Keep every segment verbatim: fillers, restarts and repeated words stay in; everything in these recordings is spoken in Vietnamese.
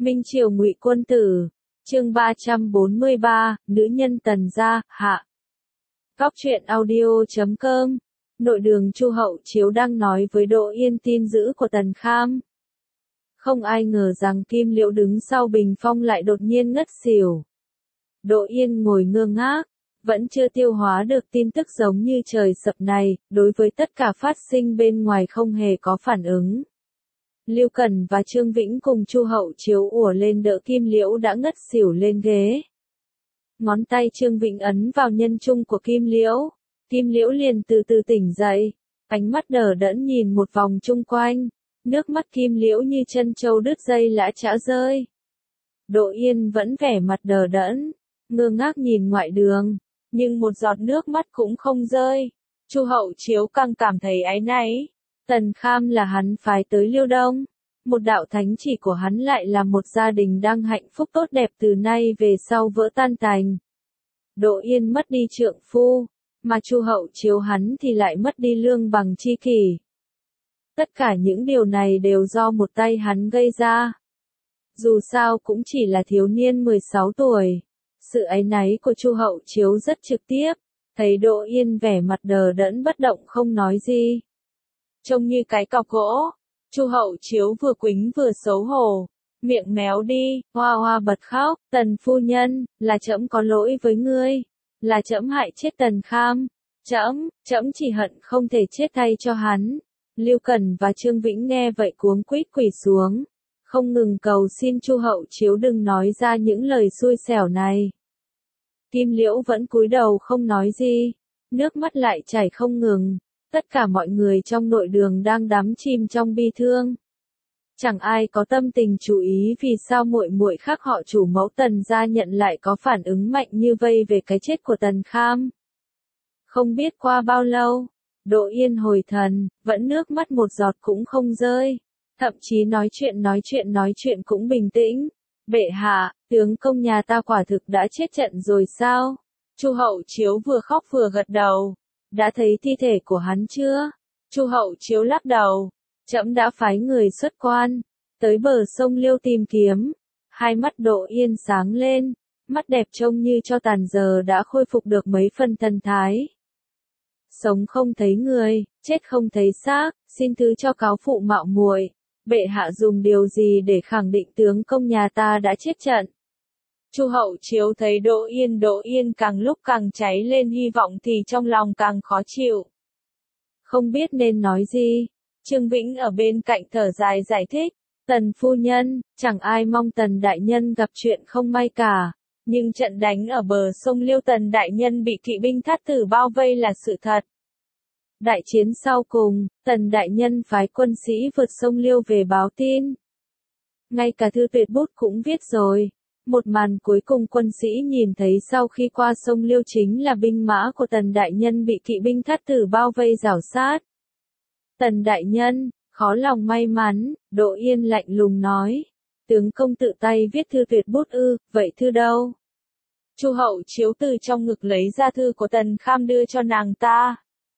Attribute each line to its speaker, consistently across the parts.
Speaker 1: Minh Triều Ngụy Quân Tử, chương ba trăm bốn mươi ba, nữ nhân Tần gia, hạ. Góc truyện audio chấm com, nội đường Chu Hậu Chiếu đang nói với Đỗ Yên tin dữ của Tần Kham. Không ai ngờ rằng Kim Liễu đứng sau bình phong lại đột nhiên ngất xỉu. Đỗ Yên ngồi ngơ ngác, vẫn chưa tiêu hóa được tin tức giống như trời sập này, đối với tất cả phát sinh bên ngoài không hề có phản ứng. Lưu Cần và Trương Vĩnh cùng Chu Hậu Chiếu ùa lên đỡ Kim Liễu đã ngất xỉu lên ghế. Ngón tay Trương Vĩnh ấn vào nhân trung của Kim Liễu, Kim Liễu liền từ từ tỉnh dậy, ánh mắt đờ đẫn nhìn một vòng chung quanh, nước mắt Kim Liễu như chân trâu đứt dây lã chã rơi. Đỗ Yên vẫn vẻ mặt đờ đẫn, ngơ ngác nhìn ngoại đường, nhưng một giọt nước mắt cũng không rơi. Chu Hậu Chiếu càng cảm thấy áy náy. Tần Kham là hắn phái tới Liêu Đông, một đạo thánh chỉ của hắn lại là một gia đình đang hạnh phúc tốt đẹp từ nay về sau vỡ tan tành. Đỗ Yên mất đi trượng phu, mà Chu Hậu Chiếu hắn thì lại mất đi lương bằng chi kỷ. Tất cả những điều này đều do một tay hắn gây ra. Dù sao cũng chỉ là thiếu niên mười sáu tuổi, sự áy náy của Chu Hậu Chiếu rất trực tiếp, thấy Đỗ Yên vẻ mặt đờ đẫn bất động không nói gì. Trông như cái cọc gỗ, Chu Hậu Chiếu vừa quĩnh vừa xấu hổ, miệng méo đi, hoa hoa bật khóc, Tần phu nhân, là trẫm có lỗi với ngươi, là trẫm hại chết Tần Kham, trẫm, trẫm chỉ hận không thể chết thay cho hắn. Lưu Cần và Trương Vĩnh nghe vậy cuống quýt quỳ xuống, không ngừng cầu xin Chu Hậu Chiếu đừng nói ra những lời xui xẻo này. Kim Liễu vẫn cúi đầu không nói gì, nước mắt lại chảy không ngừng. Tất cả mọi người trong nội đường đang đắm chìm trong bi thương. Chẳng ai có tâm tình chú ý vì sao muội muội khác họ chủ mẫu Tần gia nhận lại có phản ứng mạnh như vây về cái chết của Tần Kham. Không biết qua bao lâu, Đỗ Yên hồi thần, vẫn nước mắt một giọt cũng không rơi, thậm chí nói chuyện nói chuyện nói chuyện cũng bình tĩnh. Bệ hạ, tướng công nhà ta quả thực đã chết trận rồi sao? Chu Hậu Chiếu vừa khóc vừa gật đầu. Đã thấy thi thể của hắn chưa? Chu Hậu Chiếu lắc đầu. Trẫm đã phái người xuất quan, tới bờ sông Liêu tìm kiếm. Hai mắt Đỗ Yên sáng lên, mắt đẹp trông như cho tàn giờ đã khôi phục được mấy phần thần thái. Sống không thấy người, chết không thấy xác, xin thứ cho cáo phụ mạo muội. Bệ hạ dùng điều gì để khẳng định tướng công nhà ta đã chết trận? Chu Hậu Chiếu thấy Đỗ Yên Đỗ Yên càng lúc càng cháy lên hy vọng thì trong lòng càng khó chịu. Không biết nên nói gì, Trương Vĩnh ở bên cạnh thở dài giải thích, Tần phu nhân, chẳng ai mong Tần đại nhân gặp chuyện không may cả, nhưng trận đánh ở bờ sông Liêu Tần đại nhân bị kỵ binh thát tử bao vây là sự thật. Đại chiến sau cùng, Tần đại nhân phái quân sĩ vượt sông Liêu về báo tin. Ngay cả thư tuyệt bút cũng viết rồi. Một màn cuối cùng quân sĩ nhìn thấy sau khi qua sông Liêu chính là binh mã của Tần đại nhân bị kỵ binh thát tử bao vây rảo sát. Tần đại nhân, khó lòng may mắn, Đỗ Yên lạnh lùng nói. Tướng công tự tay viết thư tuyệt bút ư, vậy thư đâu? Chu Hậu Chiếu từ trong ngực lấy ra thư của Tần Kham đưa cho nàng ta.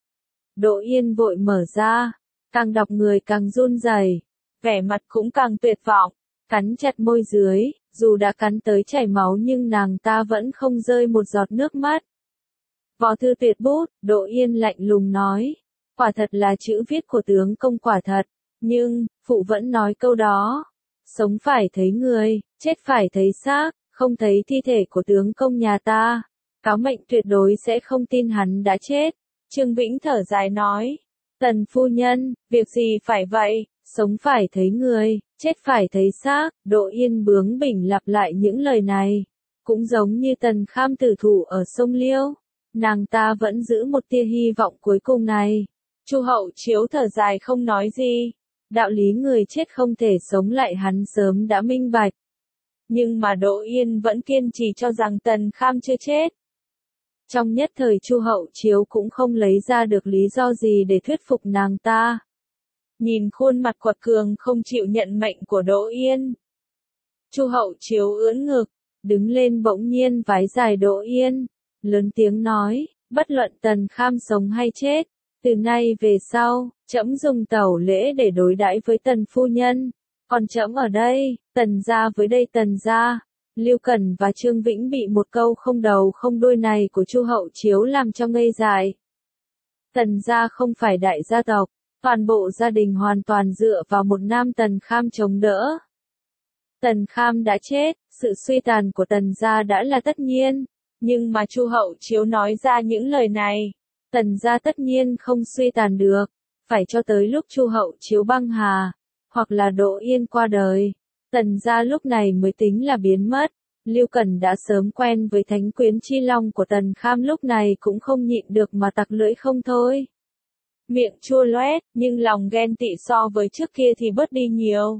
Speaker 1: Đỗ Yên vội mở ra, càng đọc người càng run rẩy, vẻ mặt cũng càng tuyệt vọng, cắn chặt môi dưới. Dù đã cắn tới chảy máu nhưng nàng ta vẫn không rơi một giọt nước mắt. Vò thư tuyệt bút, Đỗ Yên lạnh lùng nói. Quả thật là chữ viết của tướng công quả thật, nhưng, phụ vẫn nói câu đó. Sống phải thấy người, chết phải thấy xác, không thấy thi thể của tướng công nhà ta. Cáo mệnh tuyệt đối sẽ không tin hắn đã chết. Trương Vĩnh thở dài nói. Tần phu nhân, việc gì phải vậy? Sống phải thấy người, chết phải thấy xác, Đỗ Yên bướng bỉnh lặp lại những lời này. Cũng giống như Tần Kham tử thủ ở sông Liêu, nàng ta vẫn giữ một tia hy vọng cuối cùng này. Chu Hậu Chiếu thở dài không nói gì. Đạo lý người chết không thể sống lại hắn sớm đã minh bạch. Nhưng mà Đỗ Yên vẫn kiên trì cho rằng Tần Kham chưa chết. Trong nhất thời Chu Hậu Chiếu cũng không lấy ra được lý do gì để thuyết phục nàng ta. Nhìn khuôn mặt quật cường không chịu nhận mệnh của Đỗ Yên. Chu Hậu Chiếu ưỡn ngực, đứng lên bỗng nhiên vái dài Đỗ Yên, lớn tiếng nói, bất luận Tần Kham sống hay chết, từ nay về sau, trẫm dùng tẩu lễ để đối đãi với Tần phu nhân, Còn trẫm ở đây, Tần gia với đây Tần gia. Lưu Cẩn và Trương Vĩnh bị một câu không đầu không đuôi này của Chu Hậu Chiếu làm cho ngây dại. Tần gia không phải đại gia tộc, toàn bộ gia đình hoàn toàn dựa vào một nam Tần Kham chống đỡ. Tần Kham đã chết, sự suy tàn của Tần gia đã là tất nhiên, nhưng mà Chu Hậu Chiếu nói ra những lời này, Tần gia tất nhiên không suy tàn được, phải cho tới lúc Chu Hậu Chiếu băng hà, hoặc là Đỗ Yên qua đời, Tần gia lúc này mới tính là biến mất. Lưu Cẩn đã sớm quen với thánh quyến chi long của Tần Kham lúc này cũng không nhịn được mà tặc lưỡi không thôi. Miệng chua loét, nhưng lòng ghen tị so với trước kia thì bớt đi nhiều.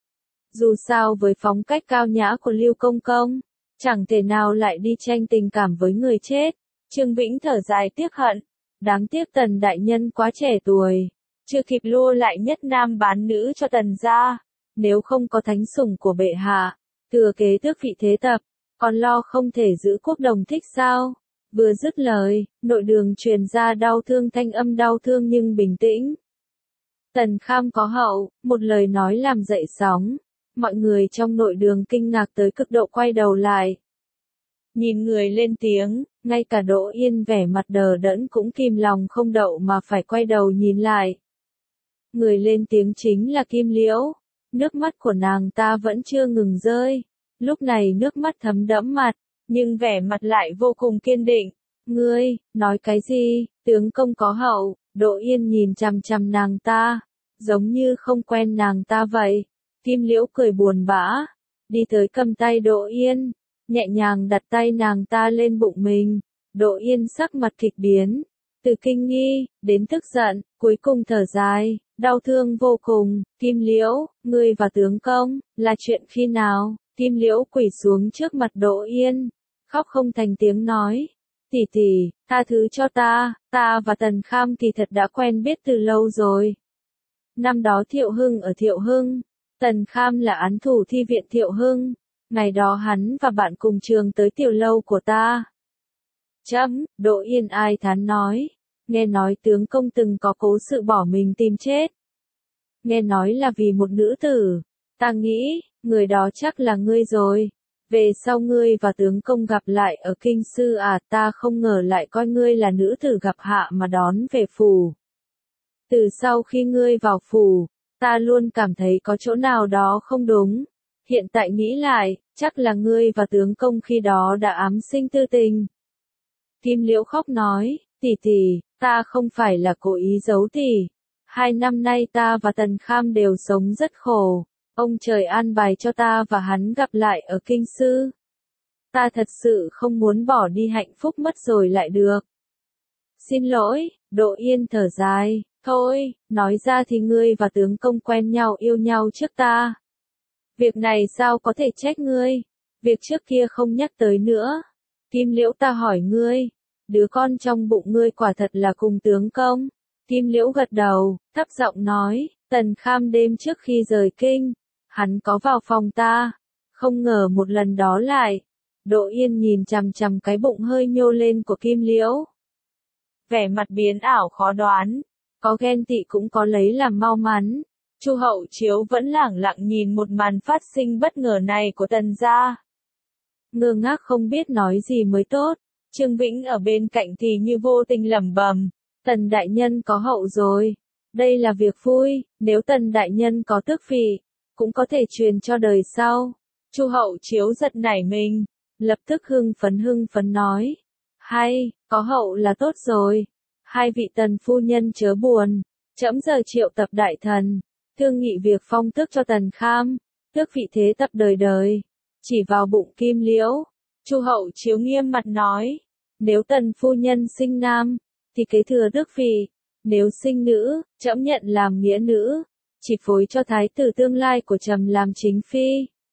Speaker 1: Dù sao với phong cách cao nhã của Lưu Công Công, chẳng thể nào lại đi tranh tình cảm với người chết. Trương Vĩnh thở dài tiếc hận, đáng tiếc Tần đại nhân quá trẻ tuổi, chưa kịp lua lại nhất nam bán nữ cho Tần gia, nếu không có thánh sủng của bệ hạ, thừa kế tước vị thế tập, còn lo không thể giữ quốc đồng thích sao? Vừa dứt lời, nội đường truyền ra đau thương thanh âm đau thương nhưng bình tĩnh. Tần Kham có hậu, một lời nói làm dậy sóng. Mọi người trong nội đường kinh ngạc tới cực độ quay đầu lại. Nhìn người lên tiếng, ngay cả Đỗ Yên vẻ mặt đờ đẫn cũng kìm lòng không đậu mà phải quay đầu nhìn lại. Người lên tiếng chính là Kim Liễu. Nước mắt của nàng ta vẫn chưa ngừng rơi. Lúc này nước mắt thấm đẫm mặt, nhưng vẻ mặt lại vô cùng kiên định. Ngươi, nói cái gì, tướng công có hậu, Đỗ Yên nhìn chằm chằm nàng ta, giống như không quen nàng ta vậy. Kim Liễu cười buồn bã, đi tới cầm tay Đỗ Yên, nhẹ nhàng đặt tay nàng ta lên bụng mình. Đỗ Yên sắc mặt kịch biến, từ kinh nghi, đến tức giận, cuối cùng thở dài, đau thương vô cùng. Kim Liễu, ngươi và tướng công, là chuyện khi nào? Kim Liễu quỳ xuống trước mặt Đỗ Yên, khóc không thành tiếng nói. Tỷ tỷ, tha thứ cho ta, ta và Tần Kham kỳ thật đã quen biết từ lâu rồi. Năm đó Thiệu Hưng ở Thiệu Hưng, Tần Kham là án thủ thi viện Thiệu Hưng, ngày đó hắn và bạn cùng trường tới tiểu lâu của ta. Chấm, Đỗ Yên ai thán nói, nghe nói tướng công từng có cố sự bỏ mình tìm chết. Nghe nói là vì một nữ tử, ta nghĩ, người đó chắc là ngươi rồi. Về sau ngươi và tướng công gặp lại ở kinh sư à, ta không ngờ lại coi ngươi là nữ tử gặp hạ mà đón về phủ. Từ sau khi ngươi vào phủ, ta luôn cảm thấy có chỗ nào đó không đúng. Hiện tại nghĩ lại, chắc là ngươi và tướng công khi đó đã ám sinh tư tình. Kim Liễu khóc nói, tỷ tỷ, ta không phải là cố ý giấu tỷ. Hai năm nay ta và Tần Kham đều sống rất khổ. Ông trời an bài cho ta và hắn gặp lại ở kinh sư. Ta thật sự không muốn bỏ đi hạnh phúc mất rồi lại được. Xin lỗi, Đỗ Yên thở dài, thôi, nói ra thì ngươi và tướng công quen nhau yêu nhau trước ta. Việc này sao có thể trách ngươi, việc trước kia không nhắc tới nữa. Kim Liễu ta hỏi ngươi, đứa con trong bụng ngươi quả thật là cùng tướng công. Kim Liễu gật đầu, thấp giọng nói, Tần Kham đêm trước khi rời kinh, hắn có vào phòng ta, không ngờ một lần đó lại. Đỗ Yên nhìn chằm chằm cái bụng hơi nhô lên của Kim Liễu. Vẻ mặt biến ảo khó đoán, có ghen tị cũng có lấy làm mau mắn. Chu Hậu Chiếu vẫn lẳng lặng nhìn một màn phát sinh bất ngờ này của Tần gia. Ngơ ngác không biết nói gì mới tốt, Trương Vĩnh ở bên cạnh thì như vô tình lẩm bẩm, Tần đại nhân có hậu rồi. Đây là việc vui, nếu Tần đại nhân có tước vị, cũng có thể truyền cho đời sau. Chu Hậu Chiếu giật nảy mình, lập tức hưng phấn hưng phấn nói, hay, có hậu là tốt rồi. Hai vị Tần phu nhân chớ buồn, trẫm giờ triệu tập đại thần, thương nghị việc phong tước cho Tần Kham, tước vị thế tập đời đời. Chỉ vào bụng Kim Liễu, Chu Hậu Chiếu nghiêm mặt nói, nếu Tần phu nhân sinh nam, thì kế thừa tước vị, nếu sinh nữ, trẫm nhận làm nghĩa nữ, chỉ phối cho thái tử tương lai của trẫm làm chính phi.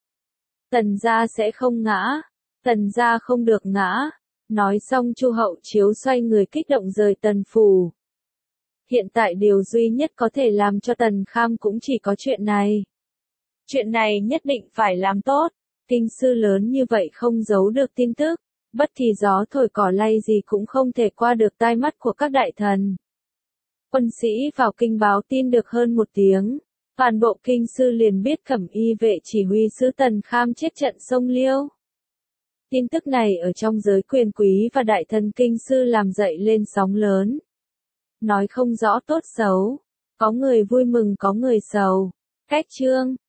Speaker 1: Tần gia sẽ không ngã, Tần gia không được ngã. Nói xong Chu Hậu Chiếu xoay người kích động rời Tần phủ. Hiện tại điều duy nhất có thể làm cho Tần Kham cũng chỉ có chuyện này. Chuyện này nhất định phải làm tốt. Kinh sư lớn như vậy không giấu được tin tức, bất thì gió thổi cỏ lay gì cũng không thể qua được tai mắt của các đại thần. Quân sĩ vào kinh báo tin được hơn một tiếng, Toàn bộ kinh sư liền biết Cẩm Y vệ chỉ huy sứ Tần Kham chết trận sông Liêu. Tin tức này ở trong giới quyền quý và đại thần kinh sư làm dậy lên sóng lớn. Nói không rõ tốt xấu. Có người vui mừng có người sầu. Cách chương